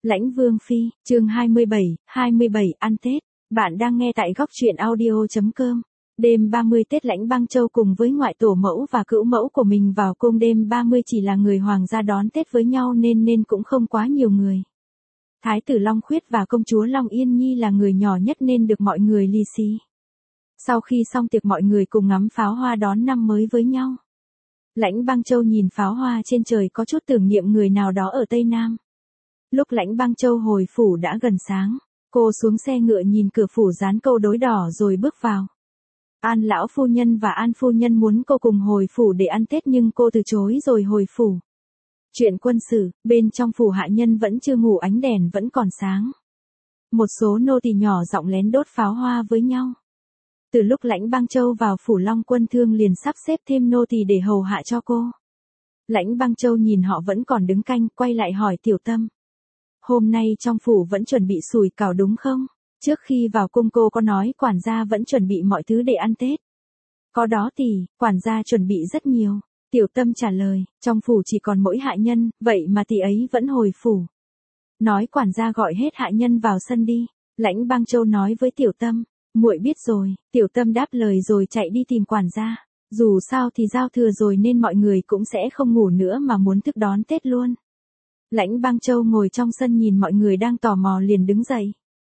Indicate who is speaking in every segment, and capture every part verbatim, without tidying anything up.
Speaker 1: Lãnh Vương Phi, chương hai mươi bảy, hai mươi bảy ăn Tết. Bạn đang nghe tại góc truyện audio chấm com. Đêm ba mươi Tết Lãnh Băng Châu cùng với ngoại tổ mẫu và cữu mẫu của mình vào cung đêm ba mươi chỉ là người hoàng gia đón Tết với nhau nên nên cũng không quá nhiều người. Thái tử Long Khuyết và công chúa Long Yên Nhi là người nhỏ nhất nên được mọi người lì xì. Sau khi xong tiệc mọi người cùng ngắm pháo hoa đón năm mới với nhau. Lãnh Băng Châu nhìn pháo hoa trên trời có chút tưởng niệm người nào đó ở Tây Nam. Lúc Lãnh Băng Châu hồi phủ đã gần sáng, cô xuống xe ngựa nhìn cửa phủ dán câu đối đỏ rồi bước vào. An lão phu nhân và An phu nhân muốn cô cùng hồi phủ để ăn Tết nhưng cô từ chối rồi hồi phủ. Chuyện quân sự, bên trong phủ hạ nhân vẫn chưa ngủ, ánh đèn vẫn còn sáng. Một số nô tỳ nhỏ giọng lén đốt pháo hoa với nhau. Từ lúc Lãnh Băng Châu vào phủ Long Quân Thương liền sắp xếp thêm nô tỳ để hầu hạ cho cô. Lãnh Băng Châu nhìn họ vẫn còn đứng canh, quay lại hỏi Tiểu Tâm. Hôm nay trong phủ vẫn chuẩn bị sủi cảo đúng không? Trước khi vào cung cô có nói quản gia vẫn chuẩn bị mọi thứ để ăn Tết. Có đó tỷ, quản gia chuẩn bị rất nhiều. Tiểu Tâm trả lời, trong phủ chỉ còn mỗi hạ nhân, vậy mà tỷ ấy vẫn hồi phủ. Nói quản gia gọi hết hạ nhân vào sân đi. Lãnh Băng Châu nói với Tiểu Tâm, muội biết rồi. Tiểu Tâm đáp lời rồi chạy đi tìm quản gia. Dù sao thì giao thừa rồi nên mọi người cũng sẽ không ngủ nữa mà muốn thức đón Tết luôn. Lãnh Băng Châu ngồi trong sân nhìn mọi người đang tò mò liền đứng dậy.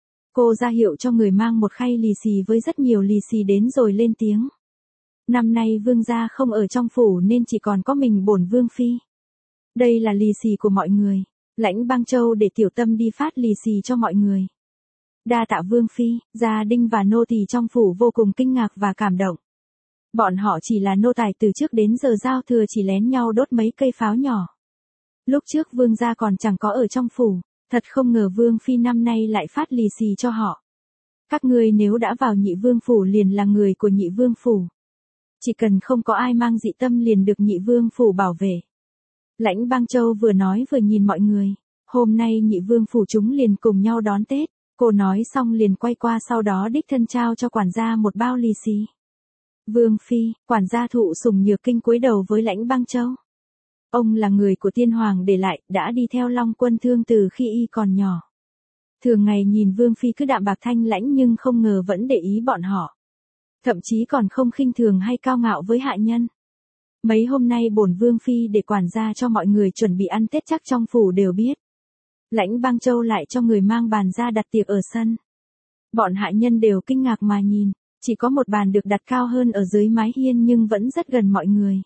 Speaker 1: Cô ra hiệu cho người mang một khay lì xì với rất nhiều lì xì đến rồi lên tiếng. Năm nay vương gia không ở trong phủ nên chỉ còn có mình bổn vương phi. Đây là lì xì của mọi người. Lãnh Băng Châu để Tiểu Tâm đi phát lì xì cho mọi người. Đa tạ vương phi, gia đình và nô tỳ trong phủ vô cùng kinh ngạc và cảm động. Bọn họ chỉ là nô tài từ trước đến giờ giao thừa chỉ lén nhau đốt mấy cây pháo nhỏ. Lúc trước vương gia còn chẳng có ở trong phủ, thật không ngờ vương phi năm nay lại phát lì xì cho họ. Các ngươi nếu đã vào nhị vương phủ liền là người của nhị vương phủ. Chỉ cần không có ai mang dị tâm liền được nhị vương phủ bảo vệ. Lãnh Băng Châu vừa nói vừa nhìn mọi người. Hôm nay nhị vương phủ chúng liền cùng nhau đón Tết. Cô nói xong liền quay qua sau đó đích thân trao cho quản gia một bao lì xì. Vương phi, quản gia thụ sủng nhược kinh cúi đầu với Lãnh Băng Châu. Ông là người của tiên hoàng để lại, đã đi theo Long Quân Thương từ khi y còn nhỏ. Thường ngày nhìn vương phi cứ đạm bạc thanh lãnh nhưng không ngờ vẫn để ý bọn họ. Thậm chí còn không khinh thường hay cao ngạo với hạ nhân. Mấy hôm nay bổn vương phi để quản gia cho mọi người chuẩn bị ăn Tết chắc trong phủ đều biết. Lãnh Băng Châu lại cho người mang bàn ra đặt tiệc ở sân. Bọn hạ nhân đều kinh ngạc mà nhìn, chỉ có một bàn được đặt cao hơn ở dưới mái hiên nhưng vẫn rất gần mọi người.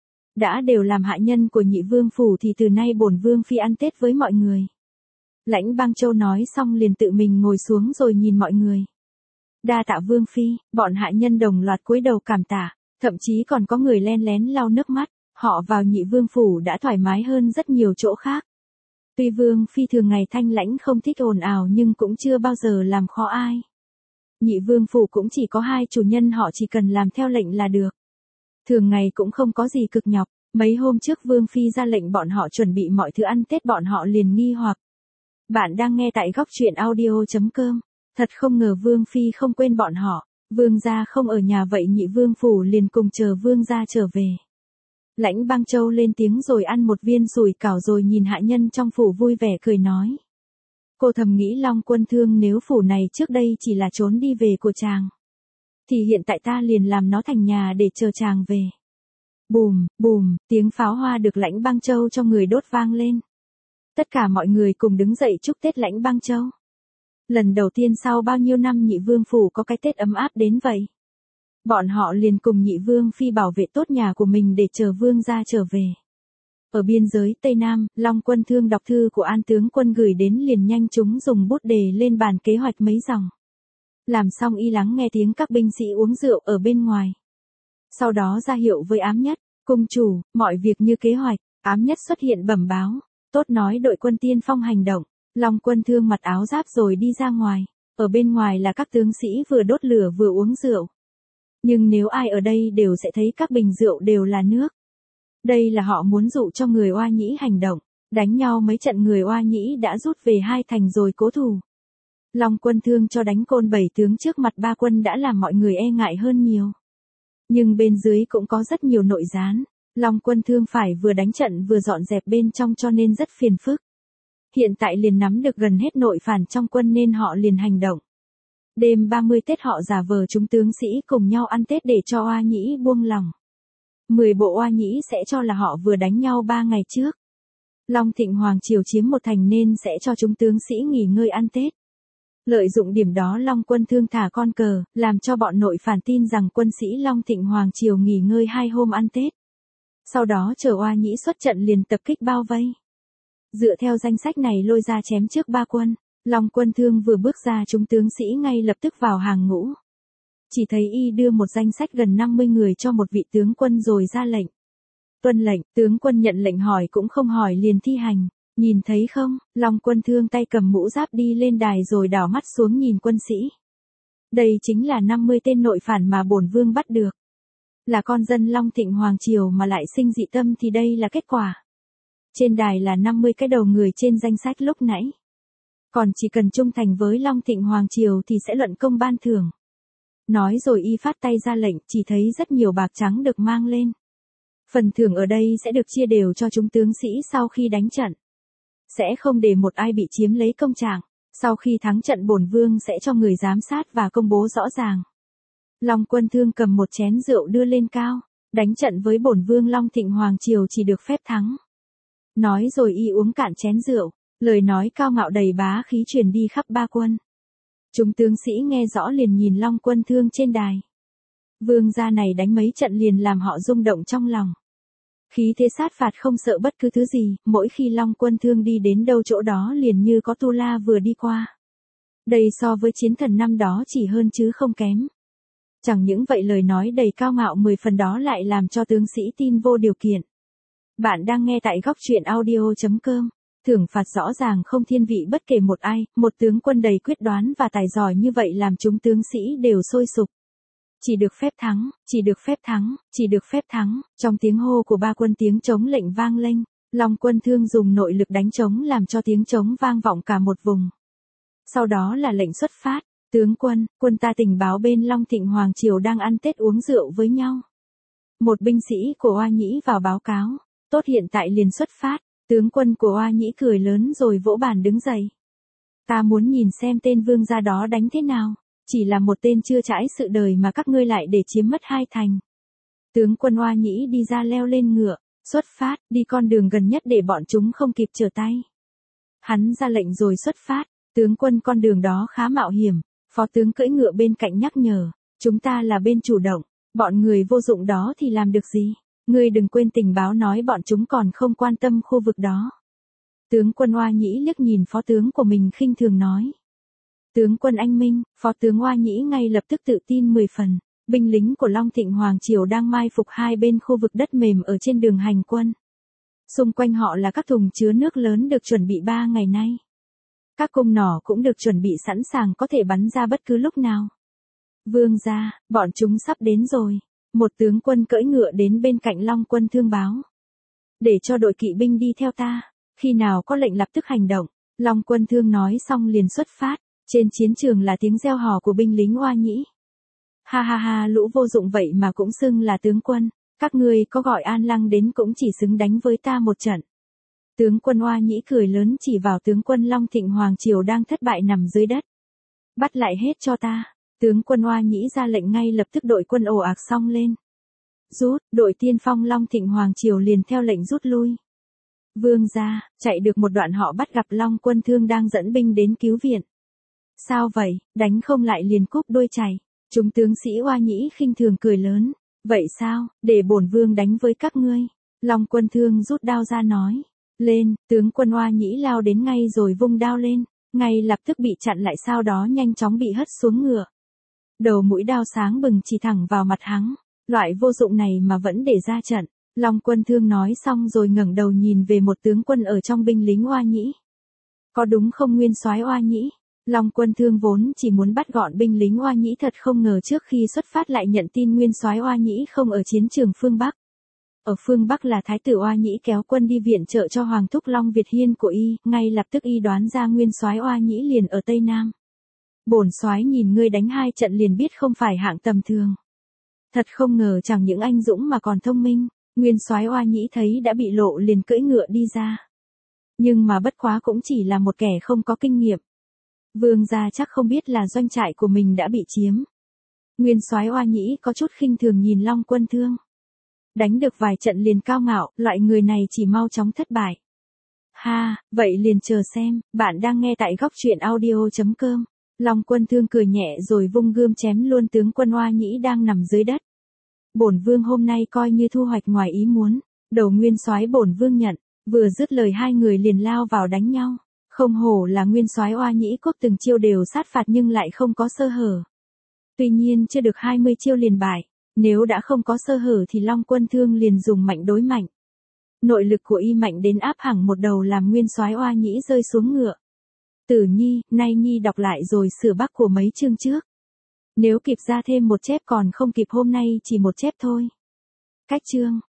Speaker 1: Đã đều làm hạ nhân của nhị vương phủ thì từ nay bổn vương phi ăn Tết với mọi người. Lãnh Băng Châu nói xong liền tự mình ngồi xuống rồi nhìn mọi người. Đa tạ vương phi, bọn hạ nhân đồng loạt cúi đầu cảm tạ, thậm chí còn có người len lén lau nước mắt, họ vào nhị vương phủ đã thoải mái hơn rất nhiều chỗ khác. Tuy vương phi thường ngày thanh lãnh không thích ồn ào nhưng cũng chưa bao giờ làm khó ai. Nhị vương phủ cũng chỉ có hai chủ nhân họ chỉ cần làm theo lệnh là được. Thường ngày cũng không có gì cực nhọc, mấy hôm trước vương phi ra lệnh bọn họ chuẩn bị mọi thứ ăn Tết bọn họ liền nghi hoặc. Bạn đang nghe tại góc truyện audio chấm com. Thật không ngờ vương phi không quên bọn họ, vương gia không ở nhà vậy nhị vương phủ liền cùng chờ vương gia trở về. Lãnh Băng Châu lên tiếng rồi ăn một viên sủi cảo rồi nhìn hạ nhân trong phủ vui vẻ cười nói. Cô thầm nghĩ Long Quân Thương nếu phủ này trước đây chỉ là trốn đi về của chàng. Thì hiện tại ta liền làm nó thành nhà để chờ chàng về. Bùm, bùm, tiếng pháo hoa được Lãnh Băng Châu cho người đốt vang lên. Tất cả mọi người cùng đứng dậy chúc Tết Lãnh Băng Châu. Lần đầu tiên sau bao nhiêu năm nhị vương phủ có cái Tết ấm áp đến vậy. Bọn họ liền cùng nhị vương phi bảo vệ tốt nhà của mình để chờ vương gia trở về. Ở biên giới Tây Nam, Long Quân Thương đọc thư của An tướng quân gửi đến liền nhanh chúng dùng bút đề lên bàn kế hoạch mấy dòng. Làm xong y lắng nghe tiếng các binh sĩ uống rượu ở bên ngoài. Sau đó ra hiệu với Ám Nhất, cung chủ, mọi việc như kế hoạch. Ám Nhất xuất hiện bẩm báo, tốt nói đội quân tiên phong hành động. Long Quân Thương mặc áo giáp rồi đi ra ngoài. Ở bên ngoài là các tướng sĩ vừa đốt lửa vừa uống rượu. Nhưng nếu ai ở đây đều sẽ thấy các bình rượu đều là nước. Đây là họ muốn dụ cho người Oa Nhĩ hành động. Đánh nhau mấy trận người Oa Nhĩ đã rút về hai thành rồi cố thủ. Long Quân Thương cho đánh côn bảy tướng trước mặt ba quân đã làm mọi người e ngại hơn nhiều. Nhưng bên dưới cũng có rất nhiều nội gián. Long Quân Thương phải vừa đánh trận vừa dọn dẹp bên trong cho nên rất phiền phức. Hiện tại liền nắm được gần hết nội phản trong quân nên họ liền hành động. Đêm ba mươi Tết họ giả vờ chúng tướng sĩ cùng nhau ăn Tết để cho oa nhĩ buông lòng. Mười bộ oa nhĩ sẽ cho là họ vừa đánh nhau ba ngày trước. Long Thịnh Hoàng triều chiếm một thành nên sẽ cho chúng tướng sĩ nghỉ ngơi ăn Tết. Lợi dụng điểm đó Long Quân Thương thả con cờ, làm cho bọn nội phản tin rằng quân sĩ Long Thịnh Hoàng triều nghỉ ngơi hai hôm ăn Tết. Sau đó chờ oa nhĩ xuất trận liền tập kích bao vây. Dựa theo danh sách này lôi ra chém trước ba quân, Long Quân Thương vừa bước ra chúng tướng sĩ ngay lập tức vào hàng ngũ. Chỉ thấy y đưa một danh sách gần năm mươi người cho một vị tướng quân rồi ra lệnh. Tuân lệnh, tướng quân nhận lệnh hỏi cũng không hỏi liền thi hành. Nhìn thấy không, Long Quân Thương tay cầm mũ giáp đi lên đài rồi đảo mắt xuống nhìn quân sĩ. Đây chính là năm mươi tên nội phản mà bổn vương bắt được. Là con dân Long Thịnh Hoàng triều mà lại sinh dị tâm thì đây là kết quả. Trên đài là năm mươi cái đầu người trên danh sách lúc nãy. Còn chỉ cần trung thành với Long Thịnh Hoàng triều thì sẽ luận công ban thưởng. Nói rồi y phát tay ra lệnh, chỉ thấy rất nhiều bạc trắng được mang lên. Phần thưởng ở đây sẽ được chia đều cho chúng tướng sĩ sau khi đánh trận. Sẽ không để một ai bị chiếm lấy công trạng. Sau khi thắng trận bổn vương sẽ cho người giám sát và công bố rõ ràng. Long Quân Thương cầm một chén rượu đưa lên cao. Đánh trận với bổn vương Long Thịnh Hoàng triều chỉ được phép thắng. Nói rồi y uống cạn chén rượu. Lời nói cao ngạo đầy bá khí truyền đi khắp ba quân. Chúng tướng sĩ nghe rõ liền nhìn Long Quân Thương trên đài. Vương gia này đánh mấy trận liền làm họ rung động trong lòng. Khí thế sát phạt không sợ bất cứ thứ gì, mỗi khi Long Quân Thương đi đến đâu chỗ đó liền như có tu la vừa đi qua. Đây so với chiến thần năm đó chỉ hơn chứ không kém. Chẳng những vậy lời nói đầy cao ngạo mười phần đó lại làm cho tướng sĩ tin vô điều kiện. Bạn đang nghe tại góc truyện audio chấm com. Thưởng phạt rõ ràng không thiên vị bất kể một ai, một tướng quân đầy quyết đoán và tài giỏi như vậy làm chúng tướng sĩ đều sôi sục. Chỉ được phép thắng, chỉ được phép thắng, chỉ được phép thắng, trong tiếng hô của ba quân tiếng trống lệnh vang lên, Long Quân Thương dùng nội lực đánh trống làm cho tiếng trống vang vọng cả một vùng. Sau đó là lệnh xuất phát, tướng quân, quân ta tình báo bên Long Thịnh Hoàng triều đang ăn Tết uống rượu với nhau. Một binh sĩ của oa nhĩ vào báo cáo, tốt hiện tại liền xuất phát. Tướng quân của oa nhĩ cười lớn rồi vỗ bàn đứng dậy. Ta muốn nhìn xem tên vương gia đó đánh thế nào. Chỉ là một tên chưa trải sự đời mà các ngươi lại để chiếm mất hai thành. Tướng quân oa nhĩ đi ra leo lên ngựa, xuất phát, đi con đường gần nhất để bọn chúng không kịp trở tay. Hắn ra lệnh rồi xuất phát, tướng quân con đường đó khá mạo hiểm, phó tướng cưỡi ngựa bên cạnh nhắc nhở, chúng ta là bên chủ động, bọn người vô dụng đó thì làm được gì? Ngươi đừng quên tình báo nói bọn chúng còn không quan tâm khu vực đó. Tướng quân oa nhĩ liếc nhìn phó tướng của mình khinh thường nói. Tướng quân anh minh, phó tướng oa nhĩ ngay lập tức tự tin mười phần. Binh lính của Long Thịnh Hoàng triều đang mai phục hai bên khu vực đất mềm ở trên đường hành quân. Xung quanh họ là các thùng chứa nước lớn được chuẩn bị ba ngày nay. Các cung nỏ cũng được chuẩn bị sẵn sàng có thể bắn ra bất cứ lúc nào. Vương gia, bọn chúng sắp đến rồi. Một tướng quân cưỡi ngựa đến bên cạnh Long Quân Thương báo. Để cho đội kỵ binh đi theo ta, khi nào có lệnh lập tức hành động. Long Quân Thương nói xong liền xuất phát, trên chiến trường là tiếng reo hò của binh lính oa nhĩ. Ha ha ha, lũ vô dụng vậy mà cũng xưng là tướng quân, các ngươi có gọi An Lăng đến cũng chỉ xứng đánh với ta một trận. Tướng quân oa nhĩ cười lớn chỉ vào tướng quân Long Thịnh Hoàng triều đang thất bại nằm dưới đất. Bắt lại hết cho ta. Tướng quân oa nhĩ ra lệnh ngay lập tức đội quân ồ ạt xông lên. Rút, đội tiên phong Long Thịnh Hoàng triều liền theo lệnh rút lui. Vương gia, chạy được một đoạn họ bắt gặp Long Quân Thương đang dẫn binh đến cứu viện. Sao vậy, đánh không lại liền cúp đuôi chạy. Chúng tướng sĩ oa nhĩ khinh thường cười lớn. Vậy sao, để bổn vương đánh với các ngươi. Long Quân Thương rút đao ra nói. Lên, tướng quân oa nhĩ lao đến ngay rồi vung đao lên. Ngay lập tức bị chặn lại sau đó nhanh chóng bị hất xuống ngựa. Đầu mũi đao sáng bừng chỉ thẳng vào mặt hắn. Loại vô dụng này mà vẫn để ra trận. Long Quân Thương nói xong rồi ngẩng đầu nhìn về một tướng quân ở trong binh lính oa nhĩ. Có đúng không nguyên soái oa nhĩ? Long Quân Thương vốn chỉ muốn bắt gọn binh lính oa nhĩ thật không ngờ trước khi xuất phát lại nhận tin nguyên soái oa nhĩ không ở chiến trường phương Bắc. Ở phương Bắc là thái tử oa nhĩ kéo quân đi viện trợ cho Hoàng thúc Long Việt Hiên của y, ngay lập tức y đoán ra nguyên soái oa nhĩ liền ở Tây Nam. Bổn soái nhìn ngươi đánh hai trận liền biết không phải hạng tầm thường. Thật không ngờ chẳng những anh dũng mà còn thông minh. Nguyên soái oa nhĩ thấy đã bị lộ liền cưỡi ngựa đi ra. Nhưng mà bất quá cũng chỉ là một kẻ không có kinh nghiệm. Vương gia chắc không biết là doanh trại của mình đã bị chiếm. Nguyên soái Oa Nhĩ có chút khinh thường nhìn Long Quân Thương. Đánh được vài trận liền cao ngạo, loại người này chỉ mau chóng thất bại. Ha, vậy liền chờ xem, bạn đang nghe tại góc truyện audio.com. Long Quân Thương cười nhẹ rồi vung gươm chém luôn tướng quân Oa Nhĩ đang nằm dưới đất. Bổn vương hôm nay coi như thu hoạch ngoài ý muốn. Đầu nguyên soái bổn vương nhận, vừa dứt lời hai người liền lao vào đánh nhau. Không hổ là nguyên soái Oa Nhĩ Quốc, từng chiêu đều sát phạt nhưng lại không có sơ hở. Tuy nhiên chưa được hai mươi chiêu liền bại, nếu đã không có sơ hở thì Long Quân Thương liền dùng mạnh đối mạnh. Nội lực của y mạnh đến áp hẳn một đầu làm nguyên soái Oa Nhĩ rơi xuống ngựa. Tử Nhi, nay Nhi đọc lại rồi sửa bắc của mấy chương trước. Nếu kịp ra thêm một chép còn không kịp, hôm nay chỉ một chép thôi. Cách chương.